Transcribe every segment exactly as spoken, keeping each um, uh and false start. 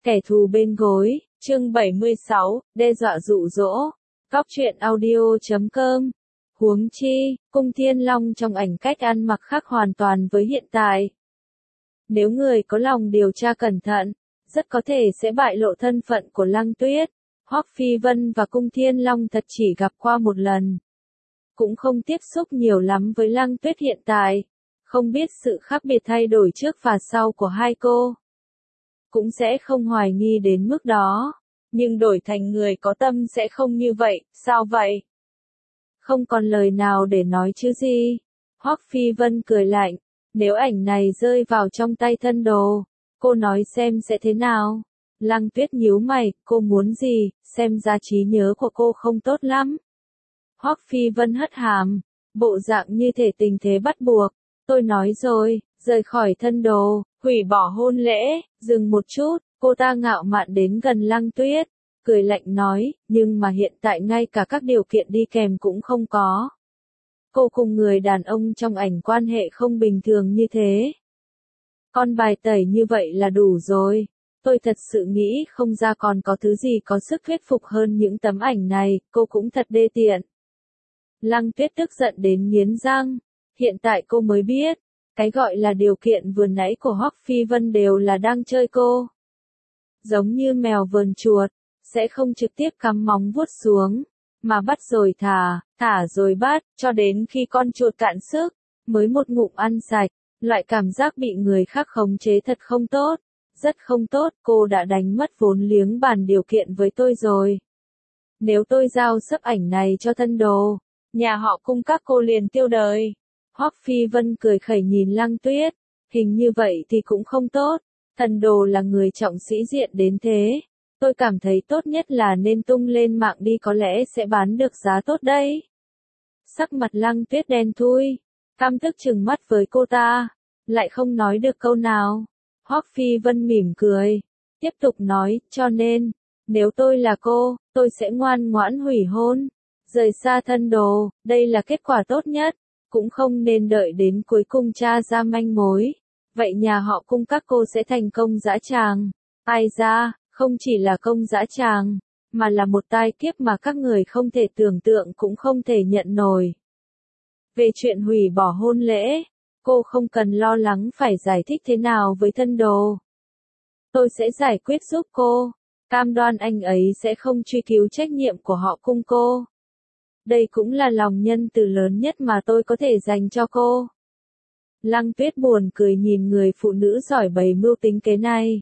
Kẻ thù bên gối, chương bảy mươi sáu, đe dọa dụ dỗ. Cóc truyện audio chấm com. Huống chi, cung Thiên Long trong ảnh cách ăn mặc khác hoàn toàn với hiện tại. Nếu người có lòng điều tra cẩn thận, rất có thể sẽ bại lộ thân phận của Lăng Tuyết. Hoắc Phi Vân và cung Thiên Long thật chỉ gặp qua một lần. Cũng không tiếp xúc nhiều lắm với Lăng Tuyết hiện tại. Không biết sự khác biệt thay đổi trước và sau của hai cô. Cũng sẽ không hoài nghi đến mức đó. Nhưng đổi thành người có tâm sẽ không như vậy, sao vậy? Không còn lời nào để nói chứ gì. Hoắc Phi Vân cười lạnh, nếu ảnh này rơi vào trong tay thân đồ, cô nói xem sẽ thế nào? Lăng Tuyết nhíu mày, cô muốn gì, xem ra trí nhớ của cô không tốt lắm. Hoắc Phi Vân hất hàm, bộ dạng như thể tình thế bắt buộc, tôi nói rồi, rời khỏi thân đồ, hủy bỏ hôn lễ, dừng một chút, cô ta ngạo mạn đến gần Lăng Tuyết, cười lạnh nói, nhưng mà hiện tại ngay cả các điều kiện đi kèm cũng không có. Cô cùng người đàn ông trong ảnh quan hệ không bình thường như thế. Con bài tẩy như vậy là đủ rồi. Tôi thật sự nghĩ không ra còn có thứ gì có sức thuyết phục hơn những tấm ảnh này, cô cũng thật đê tiện. Lăng Tuyết tức giận đến nghiến răng, hiện tại cô mới biết, cái gọi là điều kiện vừa nãy của Hoắc Phi Vân đều là đang chơi cô. Giống như mèo vờn chuột, sẽ không trực tiếp cắm móng vuốt xuống, mà bắt rồi thả, thả rồi bắt, cho đến khi con chuột cạn sức, mới một ngụm ăn sạch. Loại cảm giác bị người khác khống chế thật không tốt, rất không tốt, cô đã đánh mất vốn liếng bàn điều kiện với tôi rồi. Nếu tôi giao sấp ảnh này cho thân đồ, nhà họ cung các cô liền tiêu đời. Hoắc Phi Vân cười khẩy nhìn Lăng Tuyết, hình như vậy thì cũng không tốt, thân đồ là người trọng sĩ diện đến thế. Tôi cảm thấy tốt nhất là nên tung lên mạng đi, có lẽ sẽ bán được giá tốt đấy. Sắc mặt Lăng Tuyết đen thui, căm tức trừng mắt với cô ta, lại không nói được câu nào. Hoắc Phi Vân mỉm cười, tiếp tục nói, cho nên, nếu tôi là cô, tôi sẽ ngoan ngoãn hủy hôn, rời xa thân đồ, đây là kết quả tốt nhất, cũng không nên đợi đến cuối cùng tra ra manh mối. Vậy nhà họ cung các cô sẽ thành công dã tràng. Ai ra, không chỉ là công dã tràng, mà là một tai kiếp mà các người không thể tưởng tượng cũng không thể nhận nổi. Về chuyện hủy bỏ hôn lễ, cô không cần lo lắng phải giải thích thế nào với thân đồ. Tôi sẽ giải quyết giúp cô, cam đoan anh ấy sẽ không truy cứu trách nhiệm của họ cung cô. Đây cũng là lòng nhân từ lớn nhất mà tôi có thể dành cho cô. Lăng Tuyết buồn cười nhìn người phụ nữ giỏi bày mưu tính kế này.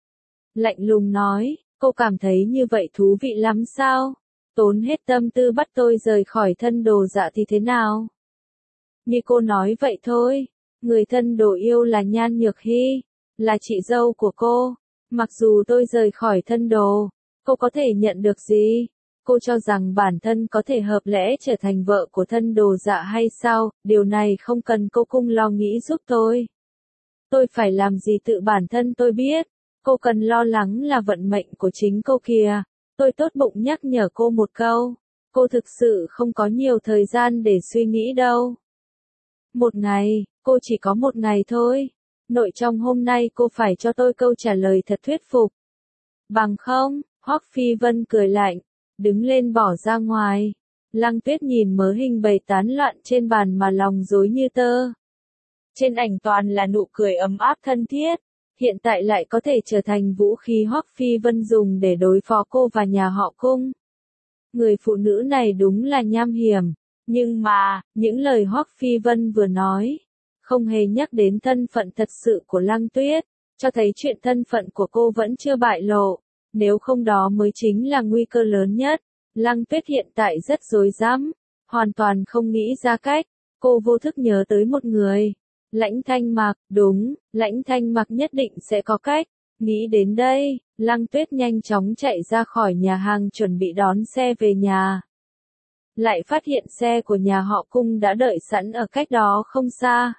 Lạnh lùng nói, cô cảm thấy như vậy thú vị lắm sao? Tốn hết tâm tư bắt tôi rời khỏi thân đồ dạ thì thế nào? Như cô nói vậy thôi, người thân đồ yêu là Nhan Nhược Hy, là chị dâu của cô. Mặc dù tôi rời khỏi thân đồ, cô có thể nhận được gì? Cô cho rằng bản thân có thể hợp lẽ trở thành vợ của thân đồ dạ hay sao? Điều này không cần cô cung lo nghĩ giúp tôi. Tôi phải làm gì tự bản thân tôi biết. Cô cần lo lắng là vận mệnh của chính cô kìa. Tôi tốt bụng nhắc nhở cô một câu. Cô thực sự không có nhiều thời gian để suy nghĩ đâu. Một ngày, cô chỉ có một ngày thôi. Nội trong hôm nay cô phải cho tôi câu trả lời thật thuyết phục. Bằng không, Hoắc Phi Vân cười lạnh, đứng lên bỏ ra ngoài. Lăng Tuyết nhìn mớ hình bày tán loạn trên bàn mà lòng rối như tơ. Trên ảnh toàn là nụ cười ấm áp thân thiết, hiện tại lại có thể trở thành vũ khí Hoắc Phi Vân dùng để đối phó cô và nhà họ cung. Người phụ nữ này đúng là nham hiểm. Nhưng mà, những lời Hoắc Phi Vân vừa nói, không hề nhắc đến thân phận thật sự của Lăng Tuyết, cho thấy chuyện thân phận của cô vẫn chưa bại lộ, nếu không đó mới chính là nguy cơ lớn nhất. Lăng Tuyết hiện tại rất rối rắm, hoàn toàn không nghĩ ra cách, cô vô thức nhớ tới một người. Lãnh Thanh Mặc, đúng, Lãnh Thanh Mặc nhất định sẽ có cách. Nghĩ đến đây, Lăng Tuyết nhanh chóng chạy ra khỏi nhà hàng chuẩn bị đón xe về nhà. Lại phát hiện xe của nhà họ cung đã đợi sẵn ở cách đó không xa.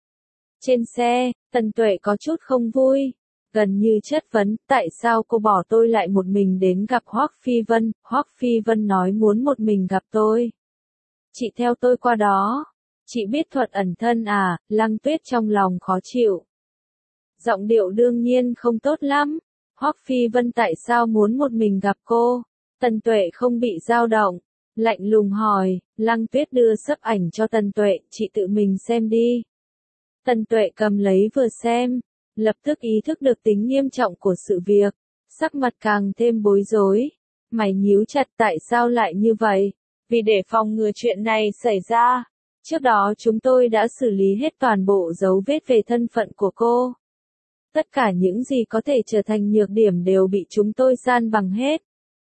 Trên xe, Tần Tuệ có chút không vui, gần như chất vấn, tại sao cô bỏ tôi lại một mình đến gặp Hoắc Phi Vân? Hoắc Phi Vân nói muốn một mình gặp tôi. Chị theo tôi qua đó. Chị biết thuật ẩn thân à? Lăng Tuyết trong lòng khó chịu. Giọng điệu đương nhiên không tốt lắm. Hoắc Phi Vân tại sao muốn một mình gặp cô? Tần Tuệ không bị dao động, lạnh lùng hỏi. Lăng Tuyết đưa sấp ảnh cho Tần Tuệ, chị tự mình xem đi. Tần Tuệ cầm lấy vừa xem, lập tức ý thức được tính nghiêm trọng của sự việc, sắc mặt càng thêm bối rối. Mày nhíu chặt, tại sao lại như vậy? Vì để phòng ngừa chuyện này xảy ra, trước đó chúng tôi đã xử lý hết toàn bộ dấu vết về thân phận của cô. Tất cả những gì có thể trở thành nhược điểm đều bị chúng tôi san bằng hết.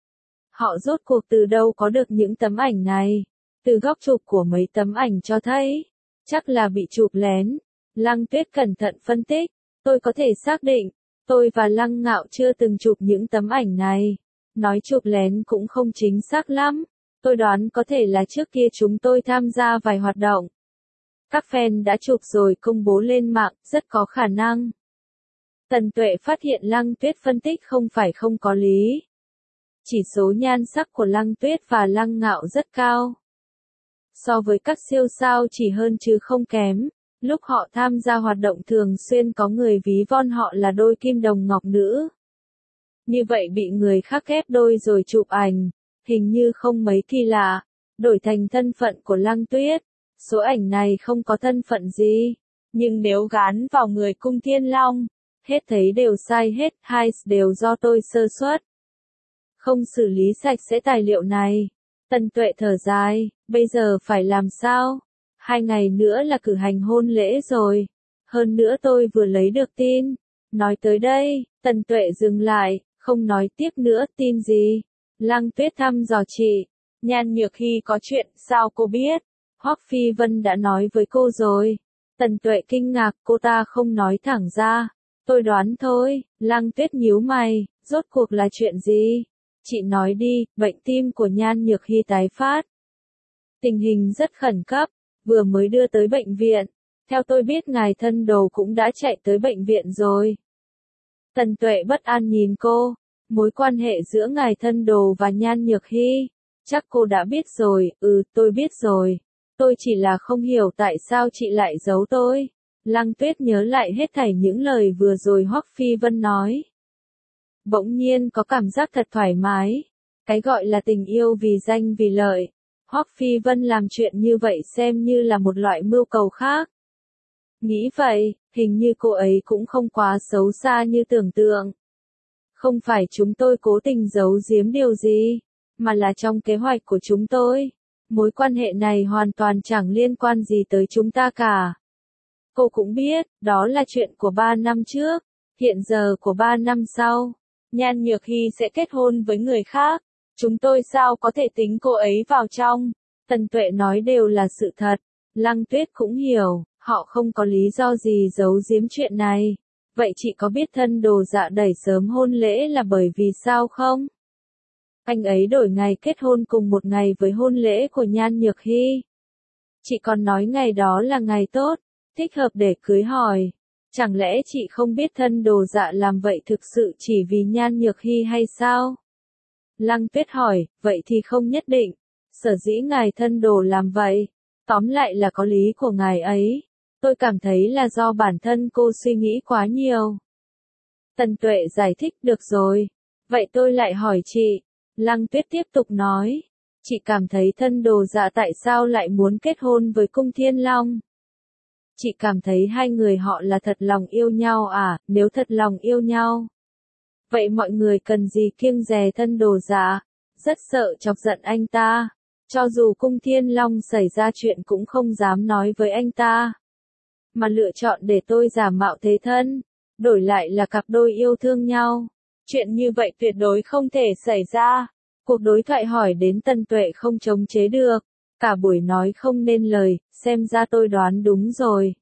Họ rốt cuộc từ đâu có được những tấm ảnh này? Từ góc chụp của mấy tấm ảnh cho thấy, chắc là bị chụp lén. Lăng Tuyết cẩn thận phân tích, tôi có thể xác định, tôi và Lăng Ngạo chưa từng chụp những tấm ảnh này. Nói chụp lén cũng không chính xác lắm, tôi đoán có thể là trước kia chúng tôi tham gia vài hoạt động. Các fan đã chụp rồi công bố lên mạng, rất có khả năng. Tần Tuệ phát hiện Lăng Tuyết phân tích không phải không có lý. Chỉ số nhan sắc của Lăng Tuyết và Lăng Ngạo rất cao. So với các siêu sao chỉ hơn chứ không kém, lúc họ tham gia hoạt động thường xuyên có người ví von họ là đôi kim đồng ngọc nữ. Như vậy bị người khác ghép đôi rồi chụp ảnh, hình như không mấy kỳ lạ, đổi thành thân phận của Lăng Tuyết. Số ảnh này không có thân phận gì, nhưng nếu gán vào người Cung Thiên Long, hết thấy đều sai hết, hai đều do tôi sơ suất. Không xử lý sạch sẽ tài liệu này. Tần Tuệ thở dài, bây giờ phải làm sao? Hai ngày nữa là cử hành hôn lễ rồi. Hơn nữa tôi vừa lấy được tin. Nói tới đây, Tần Tuệ dừng lại, không nói tiếp nữa. Tin gì? Lăng Tuyết thăm dò chị. Nhan Nhược Hy có chuyện, sao cô biết? Hoắc Phi Vân đã nói với cô rồi. Tần Tuệ kinh ngạc, cô ta không nói thẳng ra. Tôi đoán thôi. Lăng Tuyết nhíu mày, rốt cuộc là chuyện gì? Chị nói đi, bệnh tim của Nhan Nhược Hy tái phát. Tình hình rất khẩn cấp, vừa mới đưa tới bệnh viện. Theo tôi biết ngài thân đồ cũng đã chạy tới bệnh viện rồi. Tần Tuệ bất an nhìn cô, mối quan hệ giữa ngài thân đồ và Nhan Nhược Hy. Chắc cô đã biết rồi, ừ, tôi biết rồi. Tôi chỉ là không hiểu tại sao chị lại giấu tôi. Lăng Tuyết nhớ lại hết thảy những lời vừa rồi Hoắc Phi Vân nói. Bỗng nhiên có cảm giác thật thoải mái. Cái gọi là tình yêu vì danh vì lợi. Hoắc Phi Vân làm chuyện như vậy xem như là một loại mưu cầu khác. Nghĩ vậy, hình như cô ấy cũng không quá xấu xa như tưởng tượng. Không phải chúng tôi cố tình giấu giếm điều gì, mà là trong kế hoạch của chúng tôi. Mối quan hệ này hoàn toàn chẳng liên quan gì tới chúng ta cả. Cô cũng biết, đó là chuyện của ba năm trước, hiện giờ của ba năm sau. Nhan Nhược Hy sẽ kết hôn với người khác. Chúng tôi sao có thể tính cô ấy vào trong? Tần Tuệ nói đều là sự thật. Lăng Tuyết cũng hiểu, họ không có lý do gì giấu giếm chuyện này. Vậy chị có biết thân đồ dạ đẩy sớm hôn lễ là bởi vì sao không? Anh ấy đổi ngày kết hôn cùng một ngày với hôn lễ của Nhan Nhược Hy. Chị còn nói ngày đó là ngày tốt, thích hợp để cưới hỏi. Chẳng lẽ chị không biết thân đồ dạ làm vậy thực sự chỉ vì Nhan Nhược Hy hay sao? Lăng Tuyết hỏi, vậy thì không nhất định. Sở dĩ ngài thân đồ làm vậy, tóm lại là có lý của ngài ấy. Tôi cảm thấy là do bản thân cô suy nghĩ quá nhiều. Tần Tuệ giải thích, được rồi. Vậy tôi lại hỏi chị. Lăng Tuyết tiếp tục nói. Chị cảm thấy thân đồ dạ tại sao lại muốn kết hôn với Cung Thiên Long? Chị cảm thấy hai người họ là thật lòng yêu nhau à? Nếu thật lòng yêu nhau, vậy mọi người cần gì kiêng dè thân đồ dạ? Rất sợ chọc giận anh ta. Cho dù Cung Thiên Long xảy ra chuyện cũng không dám nói với anh ta. Mà lựa chọn để tôi giả mạo thế thân, đổi lại là cặp đôi yêu thương nhau. Chuyện như vậy tuyệt đối không thể xảy ra. Cuộc đối thoại hỏi đến Tần Tuệ không chống chế được. Cả buổi nói không nên lời, xem ra tôi đoán đúng rồi.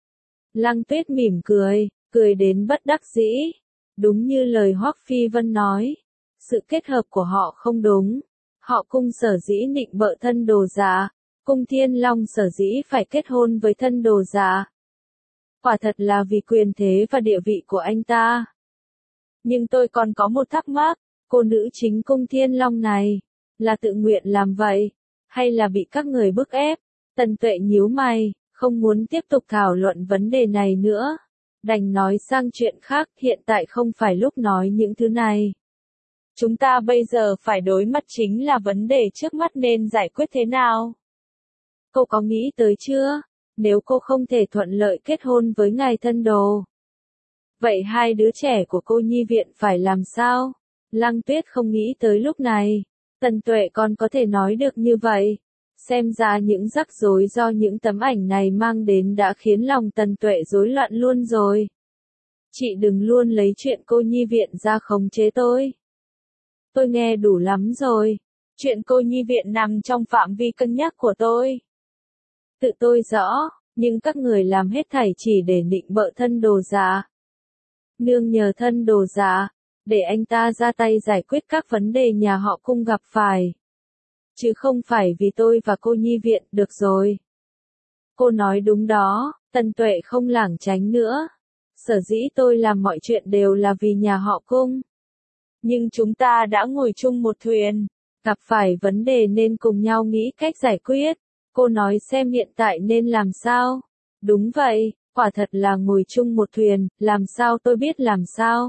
Lăng Tuyết mỉm cười, cười đến bất đắc dĩ. Đúng như lời Hoắc Phi Vân nói. Sự kết hợp của họ không đúng. Họ Cung sở dĩ nịnh bợ thân đồ dạ. Cung Thiên Long sở dĩ phải kết hôn với thân đồ dạ. Quả thật là vì quyền thế và địa vị của anh ta. Nhưng tôi còn có một thắc mắc. Cô nữ chính Cung Thiên Long này, là tự nguyện làm vậy, hay là bị các người bức ép? Tần Tuệ nhíu mày, không muốn tiếp tục thảo luận vấn đề này nữa. Đành nói sang chuyện khác, hiện tại không phải lúc nói những thứ này. Chúng ta bây giờ phải đối mặt chính là vấn đề trước mắt nên giải quyết thế nào? Cô có nghĩ tới chưa? Nếu cô không thể thuận lợi kết hôn với ngài thân đồ, vậy hai đứa trẻ của cô nhi viện phải làm sao? Lăng Tuyết không nghĩ tới lúc này. Tần Tuệ còn có thể nói được như vậy. Xem ra những rắc rối do những tấm ảnh này mang đến đã khiến lòng Tần Tuệ rối loạn luôn rồi. Chị đừng luôn lấy chuyện cô nhi viện ra khống chế tôi. Tôi nghe đủ lắm rồi. Chuyện cô nhi viện nằm trong phạm vi cân nhắc của tôi. Tự tôi rõ, nhưng các người làm hết thảy chỉ để nịnh bợ thân đồ giả. Nương nhờ thân đồ giả, để anh ta ra tay giải quyết các vấn đề nhà họ Cung gặp phải. Chứ không phải vì tôi và cô nhi viện, được rồi. Cô nói đúng đó, Tần Tuệ không lảng tránh nữa. Sở dĩ tôi làm mọi chuyện đều là vì nhà họ Cung. Nhưng chúng ta đã ngồi chung một thuyền, gặp phải vấn đề nên cùng nhau nghĩ cách giải quyết. Cô nói xem hiện tại nên làm sao? Đúng vậy, quả thật là ngồi chung một thuyền, làm sao tôi biết làm sao?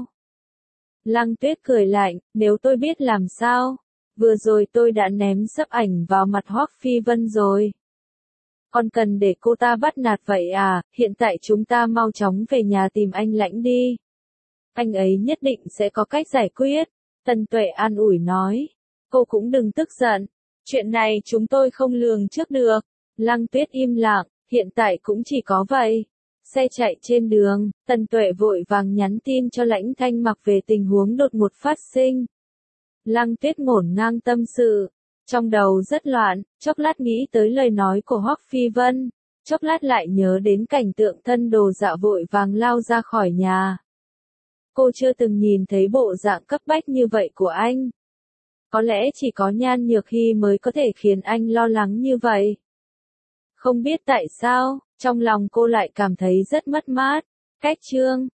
Lăng Tuyết cười lạnh, nếu tôi biết làm sao? Vừa rồi tôi đã ném sấp ảnh vào mặt Hoắc Phi Vân rồi. Còn cần để cô ta bắt nạt vậy à, hiện tại chúng ta mau chóng về nhà tìm anh Lãnh đi. Anh ấy nhất định sẽ có cách giải quyết. Tần Tuệ an ủi nói. Cô cũng đừng tức giận. Chuyện này chúng tôi không lường trước được. Lăng Tuyết im lặng, hiện tại cũng chỉ có vậy. Xe chạy trên đường, Tần Tuệ vội vàng nhắn tin cho Lãnh Thanh Mặc về tình huống đột ngột phát sinh. Lăng Tuyết ngổn ngang tâm sự, trong đầu rất loạn, chốc lát nghĩ tới lời nói của Hoắc Phi Vân, chốc lát lại nhớ đến cảnh tượng thân đồ dạ vội vàng lao ra khỏi nhà. Cô chưa từng nhìn thấy bộ dạng cấp bách như vậy của anh. Có lẽ chỉ có Nhan Nhược Hy mới có thể khiến anh lo lắng như vậy. Không biết tại sao, trong lòng cô lại cảm thấy rất mất mát. Cách chương